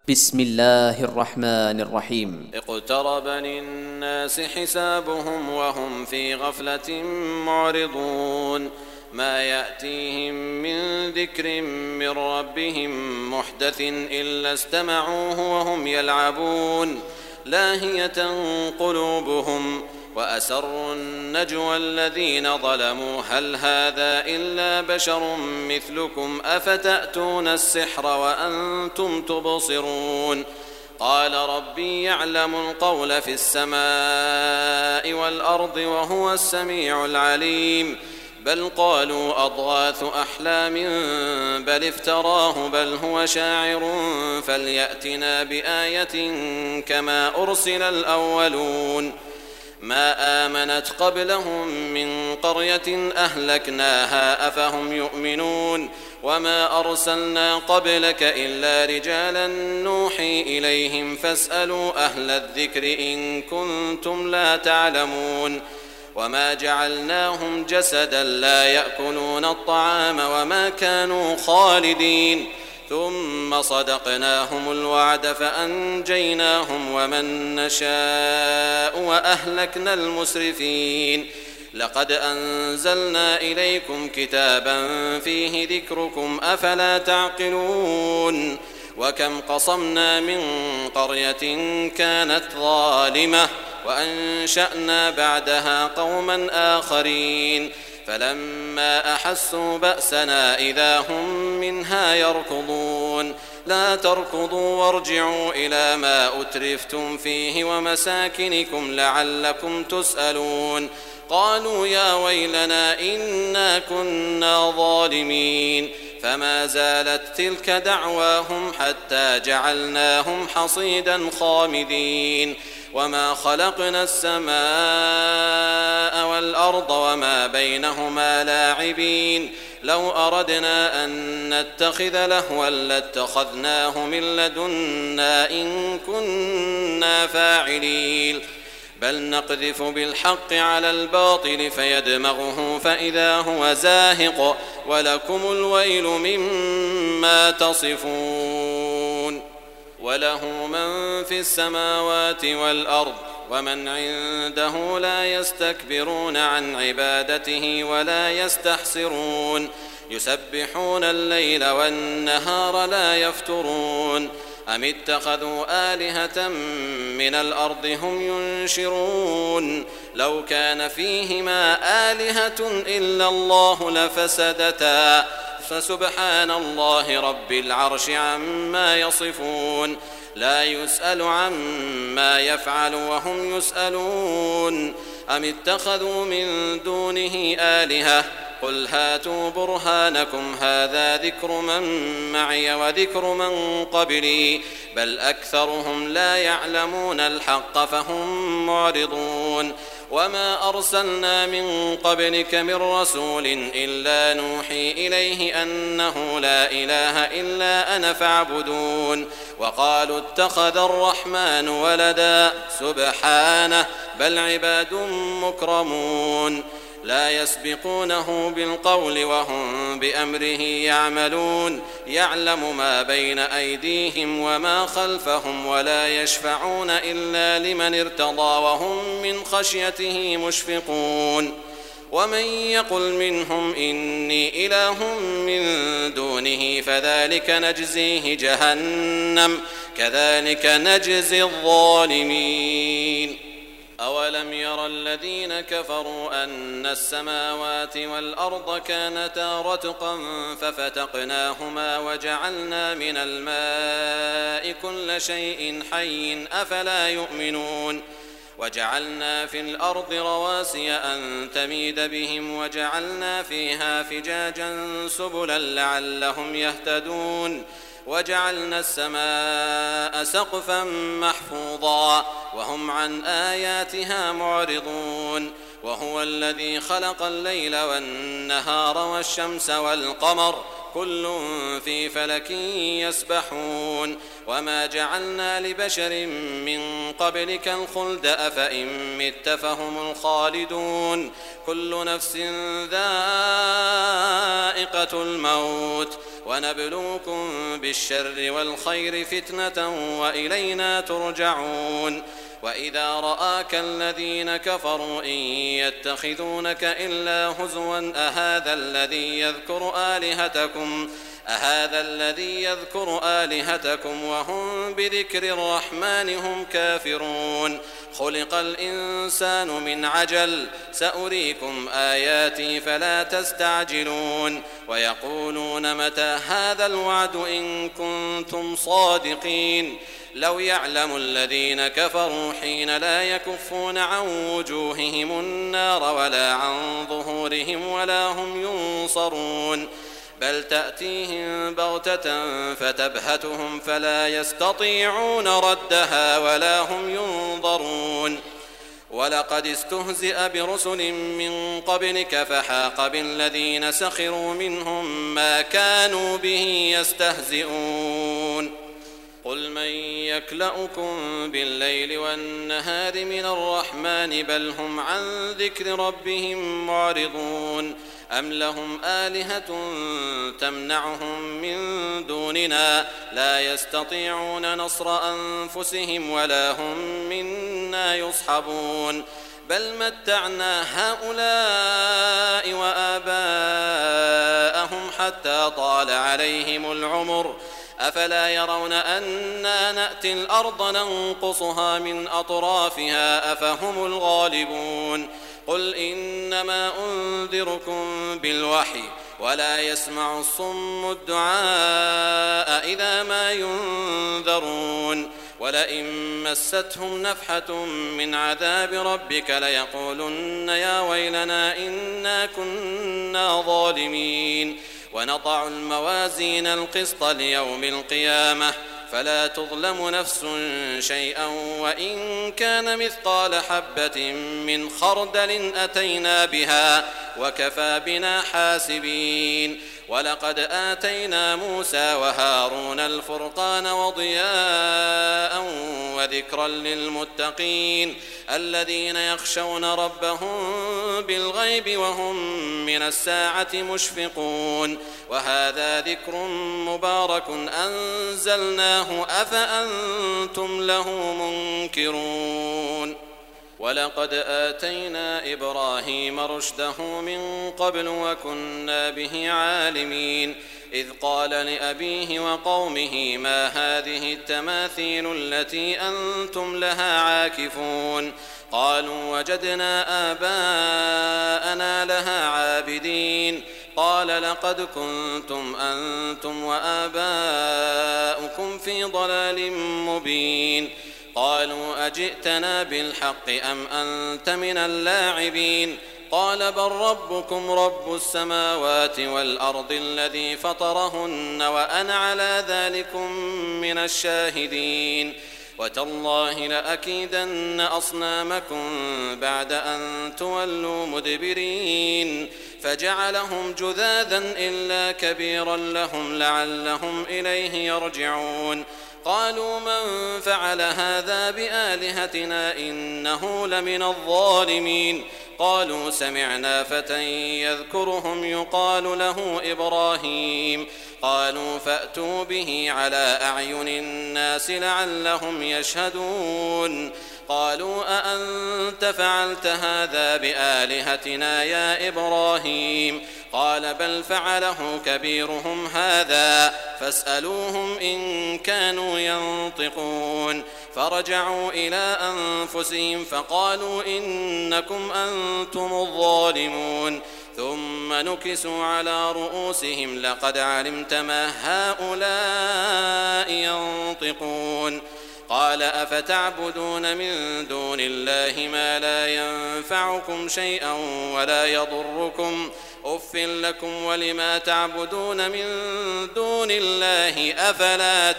بسم الله الرحمن الرحيم. اقترب للناس حسابهم وهم في غفلة معرضون ما يأتيهم من ذكر من ربهم محدث إلا استمعوه وهم يلعبون لاهية قلوبهم وأسروا النجوى الذين ظلموا هل هذا إلا بشر مثلكم أفتأتون السحر وأنتم تبصرون قال ربي يعلم القول في السماء والأرض وهو السميع العليم بل قالوا أضغاث أحلام بل افتراه بل هو شاعر فليأتنا بآية كما أرسل الأولون ما آمنت قبلهم من قرية أهلكناها أفهم يؤمنون وما أرسلنا قبلك إلا رجالا نوحي إليهم فاسألوا أهل الذكر إن كنتم لا تعلمون وما جعلناهم جسدا لا يأكلون الطعام وما كانوا خالدين ثم صدقناهم الوعد فأنجيناهم ومن نشاء وأهلكنا المسرفين لقد أنزلنا إليكم كتابا فيه ذكركم أفلا تعقلون وكم قصمنا من قرية كانت ظالمة وأنشأنا بعدها قوما آخرين فلما أحسوا بأسنا إذا هم منها يركضون لا تركضوا وارجعوا إلى ما أترفتم فيه ومساكنكم لعلكم تسألون قالوا يا ويلنا إنا كنا ظالمين فما زالت تلك دعواهم حتى جعلناهم حصيدا خامدين وما خلقنا السماء والأرض وما بينهما لاعبين لو أردنا أن نتخذ لهوا لاتخذناه من لدنا إن كنا فاعلين بل نقذف بالحق على الباطل فيدمغه فإذا هو زاهق ولكم الويل مما تصفون وله من في السماوات والأرض ومن عنده لا يستكبرون عن عبادته ولا يستحسرون يسبحون الليل والنهار لا يفترون أم اتخذوا آلهة من الأرض هم ينشرون لو كان فيهما آلهة إلا الله لفسدتا فسبحان الله رب العرش عما يصفون لا يسأل عما يفعل وهم يسألون أم اتخذوا من دونه آلهة قل هاتوا برهانكم هذا ذكر من معي وذكر من قبلي بل أكثرهم لا يعلمون الحق فهم معرضون وما أرسلنا من قبلك من رسول إلا نوحي إليه أنه لا إله إلا أنا فاعبدون وقالوا اتخذ الرحمن ولدا سبحانه بل عباد مكرمون لا يسبقونه بالقول وهم بأمره يعملون يعلم ما بين أيديهم وما خلفهم ولا يشفعون إلا لمن ارتضى وهم من خشيته مشفقون ومن يقل منهم إني إله من دونه فذلك نجزيه جهنم كذلك نجزي الظالمين أولم ير الذين كفروا أن السماوات والأرض كانتا رتقا ففتقناهما وجعلنا من الماء كل شيء حي أفلا يؤمنون وجعلنا في الأرض رواسي أن تميد بهم وجعلنا فيها فجاجا سبلا لعلهم يهتدون وجعلنا السماء سقفا محفوظا وهم عن آياتها معرضون وهو الذي خلق الليل والنهار والشمس والقمر كل في فلك يسبحون وما جعلنا لبشر من قبلك الخلد أفإن مت فهم الخالدون كل نفس ذائقة الموت ونبلوكم بالشر والخير فتنة وإلينا ترجعون وإذا رآك الذين كفروا إن يتخذونك إلا هزوا أهذا الذي يذكر آلهتكم وهم بذكر الرحمن هم كافرون خلق الإنسان من عجل سأريكم آياتي فلا تستعجلون ويقولون متى هذا الوعد إن كنتم صادقين لو يعلم الذين كفروا حين لا يكفون عن وجوههم النار ولا عن ظهورهم ولا هم ينصرون بل تأتيهم بغتة فتبهتهم فلا يستطيعون ردها ولا هم ينظرون ولقد استهزئ برسل من قبلك فحاق بالذين سخروا منهم ما كانوا به يستهزئون قل من يكلؤكم بالليل والنهار من الرحمن بل هم عن ذكر ربهم معرضون أم لهم آلهة تمنعهم من دوننا لا يستطيعون نصر أنفسهم ولا هم منا يصحبون بل متعنا هؤلاء وآباءهم حتى طال عليهم العمر أفلا يرون أنا نأتي الأرض ننقصها من أطرافها أفهم الغالبون قل إنما أنذركم بالوحي ولا يسمع الصم الدعاء إذا ما ينذرون ولئن مستهم نفحة من عذاب ربك ليقولن يا ويلنا إنا كنا ظالمين ونضع الموازين القسط ليوم القيامة فلا تظلم نفس شيئا وإن كان مثقال حبة من خردل أتينا بها وكفى بنا حاسبين ولقد آتينا موسى وهارون الفرقان وضياء وذكرا للمتقين الذين يخشون ربهم بالغيب وهم من الساعة مشفقون وهذا ذكر مبارك أنزلناه أفأنتم له منكرون ولقد آتينا إبراهيم رشده من قبل وكنا به عالمين إذ قال لأبيه وقومه ما هذه التماثيل التي أنتم لها عاكفون قالوا وجدنا آباءنا لها عابدين قال لقد كنتم أنتم وآباؤكم في ضلال مبين قالوا أجئتنا بالحق أم أنت من اللاعبين قال بل ربكم رب السماوات والأرض الذي فطرهن وأنا على ذلكم من الشاهدين وتالله لأكيدن أصنامكم بعد أن تولوا مدبرين فجعلهم جذاذا إلا كبيرا لهم لعلهم إليه يرجعون قالوا من فعل هذا بآلهتنا إنه لمن الظالمين قالوا سمعنا فتى يذكرهم يقال له إبراهيم قالوا فأتوا به على أعين الناس لعلهم يشهدون قالوا أأنت فعلت هذا بآلهتنا يا إبراهيم قال بل فعله كبيرهم هذا فاسألوهم إن كانوا ينطقون فرجعوا إلى أنفسهم فقالوا إنكم أنتم الظالمون ثم نكسوا على رؤوسهم لقد علمت ما هؤلاء ينطقون قال أفتعبدون من دون الله ما لا ينفعكم شيئا ولا يضركم أف لكم ولما تعبدون من دون الله أفلا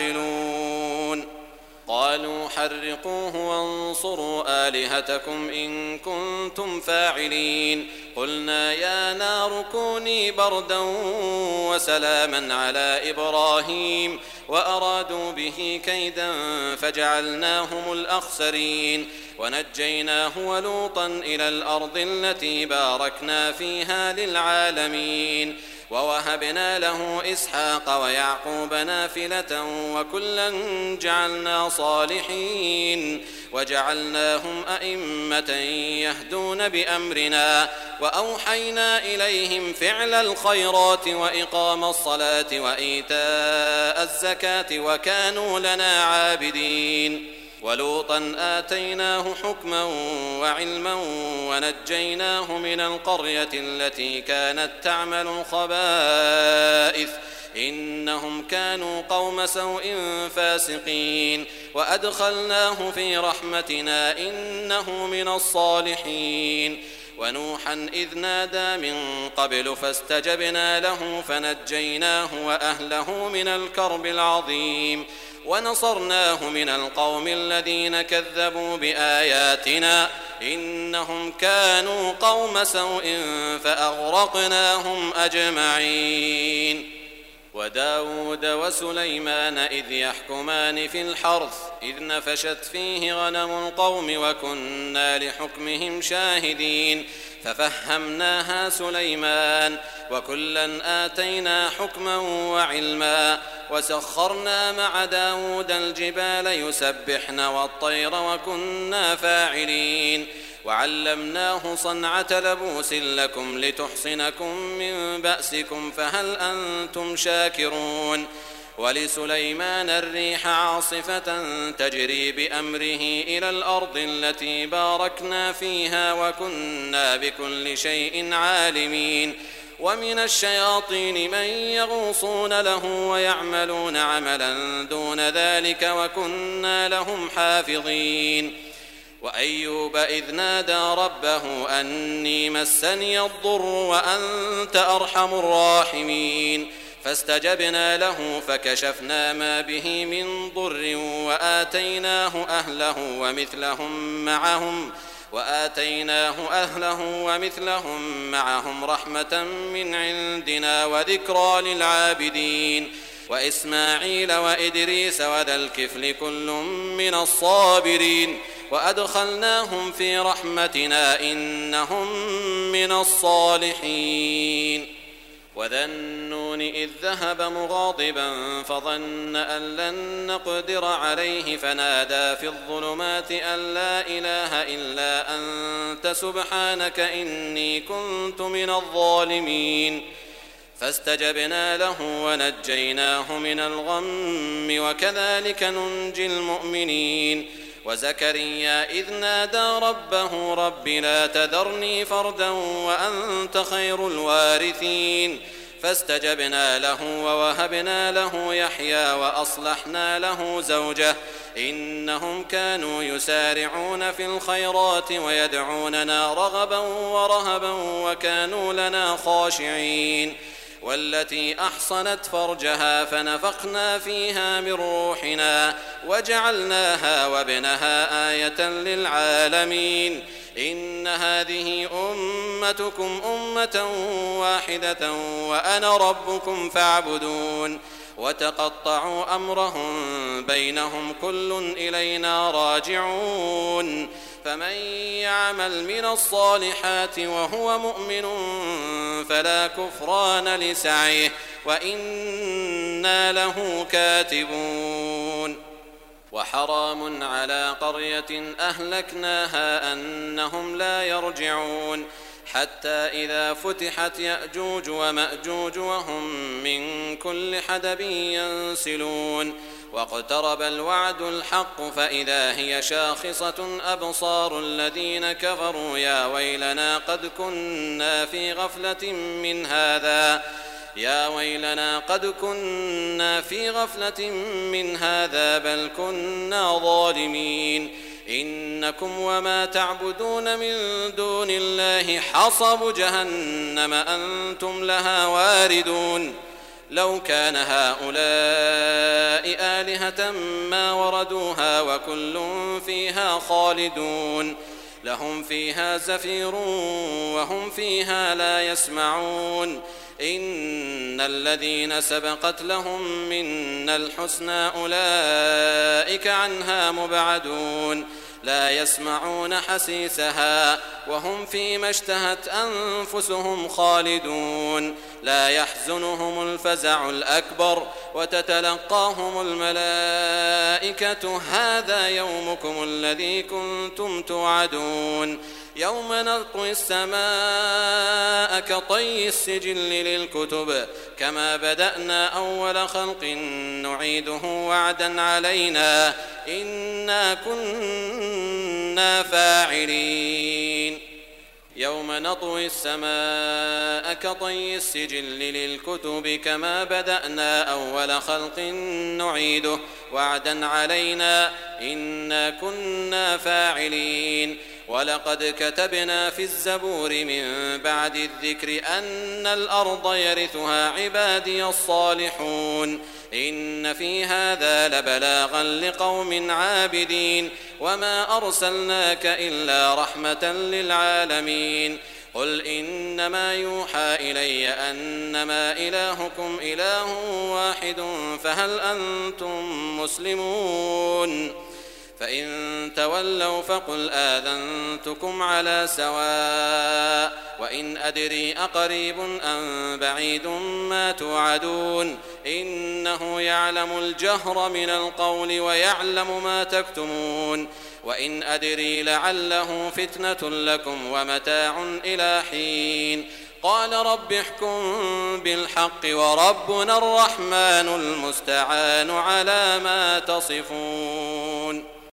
تعقلون قالوا حرقوه وانصروا آلهتكم إن كنتم فاعلين قلنا يا نار كوني بردا وسلاما على إبراهيم وأرادوا به كيدا فجعلناهم الأخسرين ونجيناه ولوطا إلى الأرض التي باركنا فيها للعالمين ووهبنا له إسحاق ويعقوب نافلة وكلا جعلنا صالحين وجعلناهم أئمة يهدون بأمرنا وأوحينا إليهم فعل الخيرات وإقام الصلاة وإيتاء الزكاة وكانوا لنا عابدين ولوطا آتيناه حكما وعلما ونجيناه من القرية التي كانت تعمل الخبائث إنهم كانوا قوم سوء فاسقين وأدخلناه في رحمتنا إنه من الصالحين ونوحا إذ نادى من قبل فاستجبنا له فنجيناه وأهله من الكرب العظيم ونصرناه من القوم الذين كذبوا بآياتنا إنهم كانوا قوم سوء فأغرقناهم أجمعين وداود وسليمان إذ يحكمان في الحرث إذ نفشت فيه غنم القوم وكنا لحكمهم شاهدين ففهمناها سليمان وكلا آتينا حكما وعلما وسخرنا مع داود الجبال يسبحن والطير وكنا فاعلين وعلمناه صنعة لبوس لكم لتحصنكم من بأسكم فهل أنتم شاكرون ولسليمان الريح عاصفة تجري بأمره إلى الأرض التي باركنا فيها وكنا بكل شيء عالمين ومن الشياطين من يغوصون له ويعملون عملا دون ذلك وكنا لهم حافظين وأيوب إذ نادى ربه أني مسني الضر وأنت أرحم الراحمين فاستجبنا له فكشفنا ما به من ضر وآتيناه أهله ومثلهم معهم رحمة من عندنا وذكرى للعابدين وإسماعيل وإدريس وذا الكفل كل من الصابرين وأدخلناهم في رحمتنا إنهم من الصالحين وذا النون إذ ذهب مغاضبا فظن أن لن نقدر عليه فنادى في الظلمات أن لا إله إلا أنت سبحانك إني كنت من الظالمين فاستجبنا له ونجيناه من الغم وكذلك ننجي المؤمنين وزكريا إذ نادى ربه رب لا تذرني فردا وأنت خير الوارثين فاستجبنا له ووهبنا له يحيى وأصلحنا له زوجه إنهم كانوا يسارعون في الخيرات ويدعوننا رغبا ورهبا وكانوا لنا خاشعين والتي أحصنت فرجها فنفخنا فيها من روحنا وجعلناها وابنها آية للعالمين إن هذه أمتكم أمة واحدة وأنا ربكم فاعبدون وتقطعوا أمرهم بينهم كل إلينا راجعون فمن يعمل من الصالحات وهو مؤمن فلا كفران لسعيه وإنا له كاتبون وحرام على قرية أهلكناها أنهم لا يرجعون حتى إذا فتحت يأجوج ومأجوج وهم من كل حدب ينسلون واقترب الوعد الحق فإذا هي شاخصة أبصار الذين كفروا يا ويلنا قد كنا في غفلة من هذا بل كنا ظالمين إنكم وما تعبدون من دون الله حصب جهنم أنتم لها واردون لو كان هؤلاء آلهة ما وردوها وكل فيها خالدون لهم فيها زفير وهم فيها لا يسمعون إن الذين سبقت لهم منا الحسنى أولئك عنها مبعدون لا يسمعون حسيسها وهم فيما اشتهت أنفسهم خالدون لا يحزنهم الفزع الأكبر وتتلقاهم الملائكة هذا يومكم الذي كنتم توعدون يوم نطوي السماء كطي السجل للكتب كما بدأنا أول خلق نعيده وعدا علينا إنا كنا فاعلين يوم نطوي السماء كطي السجل للكتب كما بدأنا أول خلق نعيده وعدا علينا إنا كنا فاعلين ولقد كتبنا في الزبور من بعد الذكر أن الأرض يرثها عبادي الصالحون إن في هذا لبلاغا لقوم عابدين وما أرسلناك إلا رحمة للعالمين قل إنما يوحى إلي أنما إلهكم إله واحد فهل أنتم مسلمون فإن تولوا فقل آذنتكم على سواء وإن أدري أقريب أم بعيد ما توعدون إنه يعلم الجهر من القول ويعلم ما تكتمون وإن أدري لعله فتنة لكم ومتاع إلى حين قال رب احكم بالحق وربنا الرحمن المستعان على ما تصفون